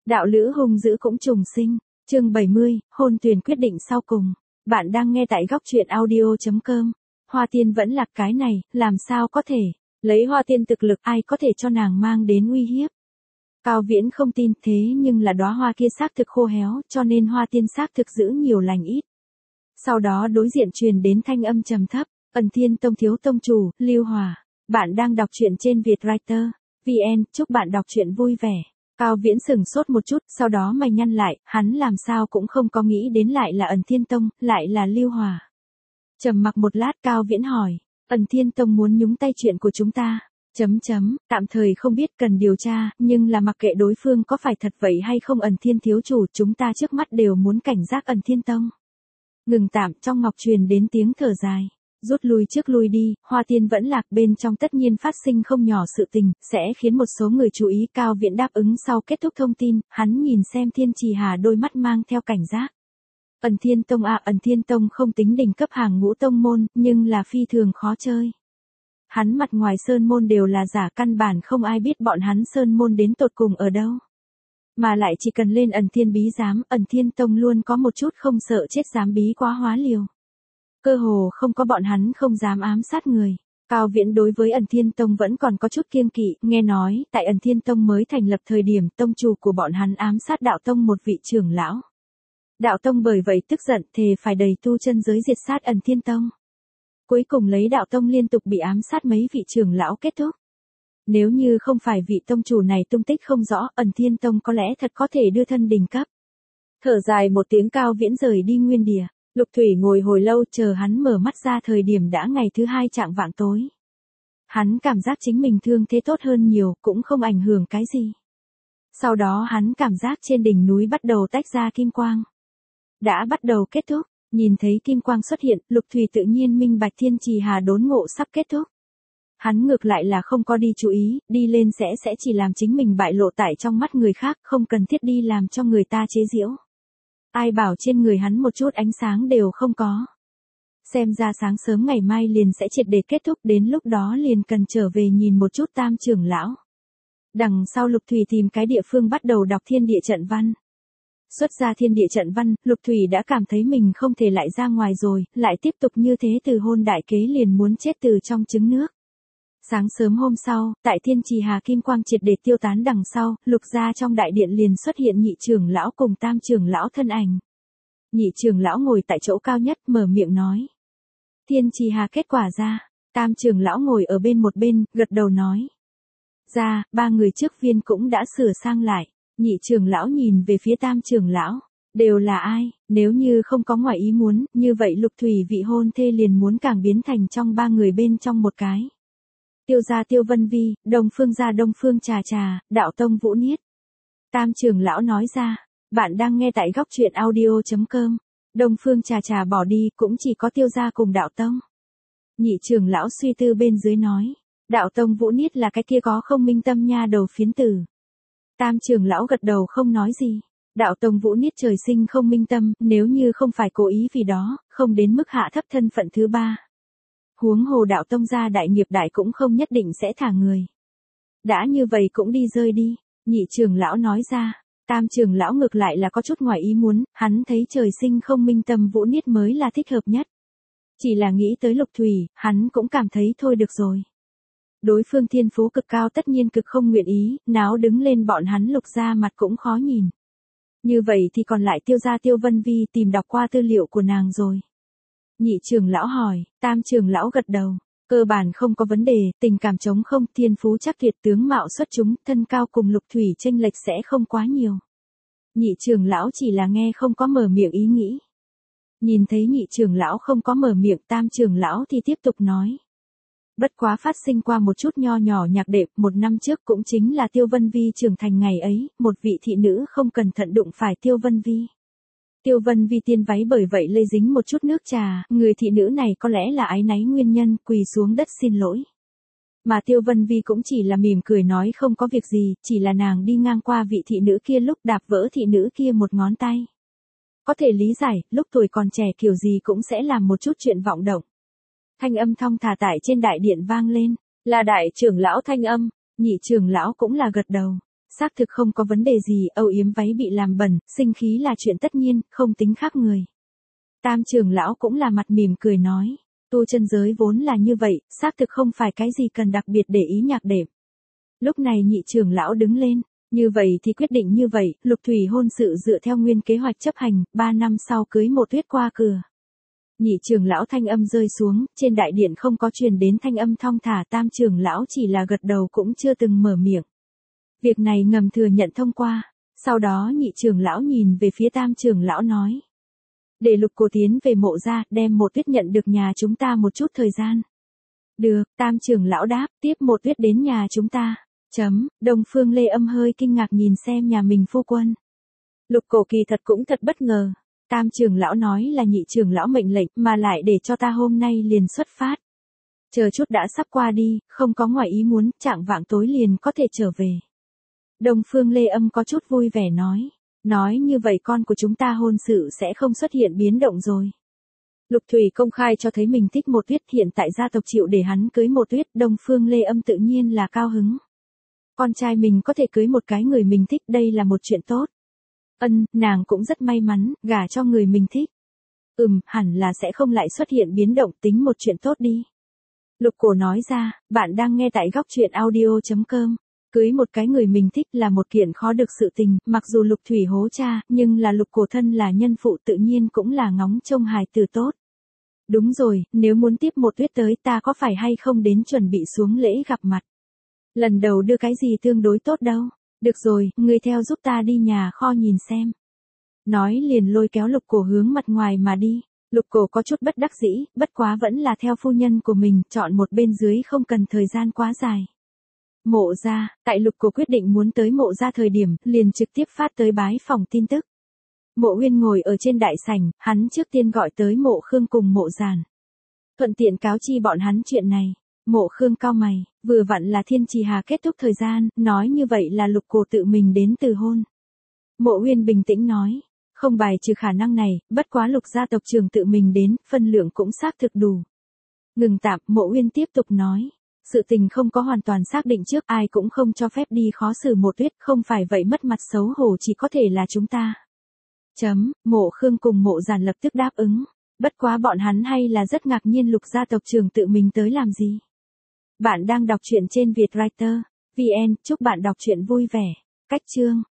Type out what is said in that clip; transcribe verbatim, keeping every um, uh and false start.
Đạo lữ hung dữ cũng trùng sinh. Chương bảy mươi, hôn tuyển quyết định sau cùng. Bạn đang nghe tại góc truyện audio chấm com. Hoa Tiên vẫn là cái này, làm sao có thể. Lấy Hoa Tiên thực lực ai có thể cho nàng mang đến uy hiếp. Cao Viễn không tin thế nhưng là đóa hoa kia xác thực khô héo cho nên Hoa Tiên xác thực giữ nhiều lành ít. Sau đó đối diện truyền đến thanh âm trầm thấp, Ẩn Thiên Tông thiếu tông chủ, Lưu Hòa. Bạn đang đọc truyện trên Vietwriter chấm vn, chúc bạn đọc truyện vui vẻ. Cao Viễn sừng sốt một chút, sau đó mày nhăn lại, hắn làm sao cũng không có nghĩ đến lại là Ẩn Thiên Tông, lại là Lưu Hòa. Trầm mặc một lát Cao Viễn hỏi, Ẩn Thiên Tông muốn nhúng tay chuyện của chúng ta. Chấm chấm, tạm thời không biết cần điều tra, nhưng là mặc kệ đối phương có phải thật vậy hay không Ẩn Thiên thiếu chủ, chúng ta trước mắt đều muốn cảnh giác Ẩn Thiên Tông. Ngừng tạm, trong ngọc truyền đến tiếng thở dài. Rút lui trước lui đi, Hoa Tiên vẫn lạc bên trong tất nhiên phát sinh không nhỏ sự tình, sẽ khiến một số người chú ý. Cao Viễn đáp ứng sau kết thúc thông tin, hắn nhìn xem Thiên Trì Hà đôi mắt mang theo cảnh giác. Ẩn Thiên Tông à, Ẩn Thiên Tông không tính đỉnh cấp hàng ngũ tông môn, nhưng là phi thường khó chơi. Hắn mặt ngoài sơn môn đều là giả, căn bản không ai biết bọn hắn sơn môn đến tột cùng ở đâu. Mà lại chỉ cần lên Ẩn Thiên bí giám, Ẩn Thiên Tông luôn có một chút không sợ chết dám bí quá hóa liều. Cơ hồ không có bọn hắn không dám ám sát người. Cao Viễn đối với Ẩn Thiên Tông vẫn còn có chút kiêng kỵ, nghe nói, tại Ẩn Thiên Tông mới thành lập thời điểm, tông chủ của bọn hắn ám sát đạo tông một vị trưởng lão. Đạo tông bởi vậy tức giận, thề phải đầy tu chân giới diệt sát Ẩn Thiên Tông. Cuối cùng lấy đạo tông liên tục bị ám sát mấy vị trưởng lão kết thúc. Nếu như không phải vị tông chủ này tung tích không rõ, Ẩn Thiên Tông có lẽ thật có thể đưa thân đỉnh cấp. Thở dài một tiếng Cao Viễn rời đi nguyên địa. Lục Thủy ngồi hồi lâu, chờ hắn mở mắt ra thời điểm đã ngày thứ hai chạng vạng tối. Hắn cảm giác chính mình thương thế tốt hơn nhiều, cũng không ảnh hưởng cái gì. Sau đó hắn cảm giác trên đỉnh núi bắt đầu tách ra kim quang. Đã bắt đầu kết thúc, nhìn thấy kim quang xuất hiện, Lục Thủy tự nhiên minh bạch Thiên Trì Hà đốn ngộ sắp kết thúc. Hắn ngược lại là không có đi chú ý, đi lên sẽ sẽ chỉ làm chính mình bại lộ tại trong mắt người khác, không cần thiết đi làm cho người ta chế giễu. Ai bảo trên người hắn một chút ánh sáng đều không có. Xem ra sáng sớm ngày mai liền sẽ triệt để kết thúc, đến lúc đó liền cần trở về nhìn một chút Tam trưởng lão. Đằng sau Lục Thủy tìm cái địa phương bắt đầu đọc thiên địa trận văn. Xuất ra thiên địa trận văn, Lục Thủy đã cảm thấy mình không thể lại ra ngoài rồi, lại tiếp tục như thế từ hôn đại kế liền muốn chết từ trong trứng nước. Sáng sớm hôm sau, tại Thiên Trì Hà kim quang triệt để tiêu tán đằng sau, Lục gia trong đại điện liền xuất hiện nhị trưởng lão cùng Tam trưởng lão thân ảnh. Nhị trưởng lão ngồi tại chỗ cao nhất, mở miệng nói. Thiên Trì Hà kết quả ra. Tam trưởng lão ngồi ở bên một bên, gật đầu nói. Ra, ba người trước viên cũng đã sửa sang lại. Nhị trưởng lão nhìn về phía Tam trưởng lão. Đều là ai, nếu như không có ngoài ý muốn, như vậy Lục Thủy vị hôn thê liền muốn càng biến thành trong ba người bên trong một cái. Tiêu gia Tiêu Vân Vi, Đông Phương gia Đông Phương Trà Trà, Đạo Tông Vũ Niết. Tam trưởng lão nói ra, bạn đang nghe tại góc truyện audio chấm com. Đông Phương Trà Trà bỏ đi, cũng chỉ có Tiêu gia cùng Đạo Tông. Nhị trưởng lão suy tư bên dưới nói, Đạo Tông Vũ Niết là cái kia có không minh tâm nha đầu phiến tử. Tam trưởng lão gật đầu không nói gì. Đạo Tông Vũ Niết trời sinh không minh tâm, nếu như không phải cố ý vì đó, không đến mức hạ thấp thân phận thứ ba. Huống hồ Đạo Tông gia đại nghiệp đại cũng không nhất định sẽ thả người. Đã như vậy cũng đi rơi đi, nhị trưởng lão nói ra. Tam trưởng lão ngược lại là có chút ngoài ý muốn, hắn thấy trời sinh không minh tâm Vũ Niết mới là thích hợp nhất. Chỉ là nghĩ tới Lục Thủy, hắn cũng cảm thấy thôi được rồi. Đối phương thiên phú cực cao tất nhiên cực không nguyện ý, náo đứng lên bọn hắn Lục gia mặt cũng khó nhìn. Như vậy thì còn lại Tiêu gia Tiêu Vân Vi tìm đọc qua tư liệu của nàng rồi. Nhị trưởng lão hỏi, Tam trưởng lão gật đầu, cơ bản không có vấn đề, tình cảm trống không, thiên phú chắc tuyệt, tướng mạo xuất chúng, thân cao cùng Lục Thủy chênh lệch sẽ không quá nhiều. Nhị trưởng lão chỉ là nghe không có mở miệng ý nghĩ. Nhìn thấy nhị trưởng lão không có mở miệng, Tam trưởng lão thì tiếp tục nói. Bất quá phát sinh qua một chút nho nhỏ nhạc đệm, một năm trước cũng chính là Tiêu Vân Vi trưởng thành ngày ấy, một vị thị nữ không cẩn thận đụng phải Tiêu Vân Vi. Tiêu Vân Vi tiên váy bởi vậy lây dính một chút nước trà, người thị nữ này có lẽ là ái náy nguyên nhân, quỳ xuống đất xin lỗi. Mà Tiêu Vân Vi cũng chỉ là mỉm cười nói không có việc gì, chỉ là nàng đi ngang qua vị thị nữ kia lúc đạp vỡ thị nữ kia một ngón tay. Có thể lý giải, lúc tuổi còn trẻ kiểu gì cũng sẽ làm một chút chuyện vọng động. Thanh âm thong thả tại trên đại điện vang lên, là đại trưởng lão thanh âm, nhị trưởng lão cũng là gật đầu. xác thực không có vấn đề gì, âu yếm váy bị làm bẩn, sinh khí là chuyện tất nhiên, không tính khác người. Tam trưởng lão cũng là mặt mỉm cười nói, tu chân giới vốn là như vậy, xác thực không phải cái gì cần đặc biệt để ý nhạc đệm. Lúc này nhị trưởng lão đứng lên, như vậy thì quyết định như vậy, Lục Thủy hôn sự dựa theo nguyên kế hoạch chấp hành, ba năm sau cưới Mộ Tuyết qua cửa. Nhị trưởng lão thanh âm rơi xuống, trên đại điện không có truyền đến thanh âm thong thả, tam trưởng lão chỉ là gật đầu cũng chưa từng mở miệng. Việc này ngầm thừa nhận thông qua, sau đó nhị trưởng lão nhìn về phía tam trưởng lão nói. Để Lục Cổ tiến về Mộ gia, đem Mộ Tuyết nhận được nhà chúng ta một chút thời gian. Được, tam trưởng lão đáp, tiếp Mộ Tuyết đến nhà chúng ta. Chấm, Đông Phương Lê Âm hơi kinh ngạc nhìn xem nhà mình phu quân. Lục Cổ kỳ thật cũng thật bất ngờ. Tam trưởng lão nói là nhị trưởng lão mệnh lệnh mà lại để cho ta hôm nay liền xuất phát. Chờ chút đã sắp qua đi, không có ngoài ý muốn, trạng vạng tối liền có thể trở về. Đông Phương Lê Âm có chút vui vẻ nói. Nói như vậy con của chúng ta hôn sự sẽ không xuất hiện biến động rồi. Lục Thủy công khai cho thấy mình thích Mộ Tuyết, hiện tại gia tộc chịu để hắn cưới Mộ Tuyết, Đông Phương Lê Âm tự nhiên là cao hứng. Con trai mình có thể cưới một cái người mình thích, đây là một chuyện tốt. Ân, nàng cũng rất may mắn, gả cho người mình thích. Ừm, hẳn là sẽ không lại xuất hiện biến động, tính một chuyện tốt đi. Lục Cổ nói ra, bạn đang nghe tại góc truyện audio chấm com. Cưới một cái người mình thích là một kiện khó được sự tình, mặc dù Lục Thủy hố cha, nhưng là Lục Cổ thân là nhân phụ tự nhiên cũng là ngóng trông hài tử tốt. Đúng rồi, nếu muốn tiếp Mộ Tuyết tới ta có phải hay không đến chuẩn bị xuống lễ gặp mặt. Lần đầu đưa cái gì tương đối tốt đâu. Được rồi, ngươi theo giúp ta đi nhà kho nhìn xem. Nói liền lôi kéo Lục Cổ hướng mặt ngoài mà đi. Lục Cổ có chút bất đắc dĩ, bất quá vẫn là theo phu nhân của mình, chọn một bên dưới không cần thời gian quá dài. Mộ gia, tại Lục Cổ quyết định muốn tới Mộ gia thời điểm, liền trực tiếp phát tới bái phòng tin tức. Mộ Uyên ngồi ở trên đại sảnh, hắn trước tiên gọi tới Mộ Khương cùng Mộ Giản. Thuận tiện cáo chi bọn hắn chuyện này. Mộ Khương cau mày, vừa vặn là Thiên Trì Hà kết thúc thời gian, nói như vậy là Lục Cổ tự mình đến từ hôn. Mộ Uyên bình tĩnh nói, không bài trừ khả năng này, bất quá Lục gia tộc trưởng tự mình đến, phân lượng cũng xác thực đủ. Ngừng tạm, Mộ Uyên tiếp tục nói, sự tình không có hoàn toàn xác định trước, ai cũng không cho phép đi khó xử Mộ Tuyết, không phải vậy mất mặt xấu hổ chỉ có thể là chúng ta. Chấm, Mộ Khương cùng Mộ Giản lập tức đáp ứng, bất quá bọn hắn hay là rất ngạc nhiên Lục gia tộc trưởng tự mình tới làm gì. Bạn đang đọc truyện trên Vietwriter chấm vn, chúc bạn đọc truyện vui vẻ. Cách chương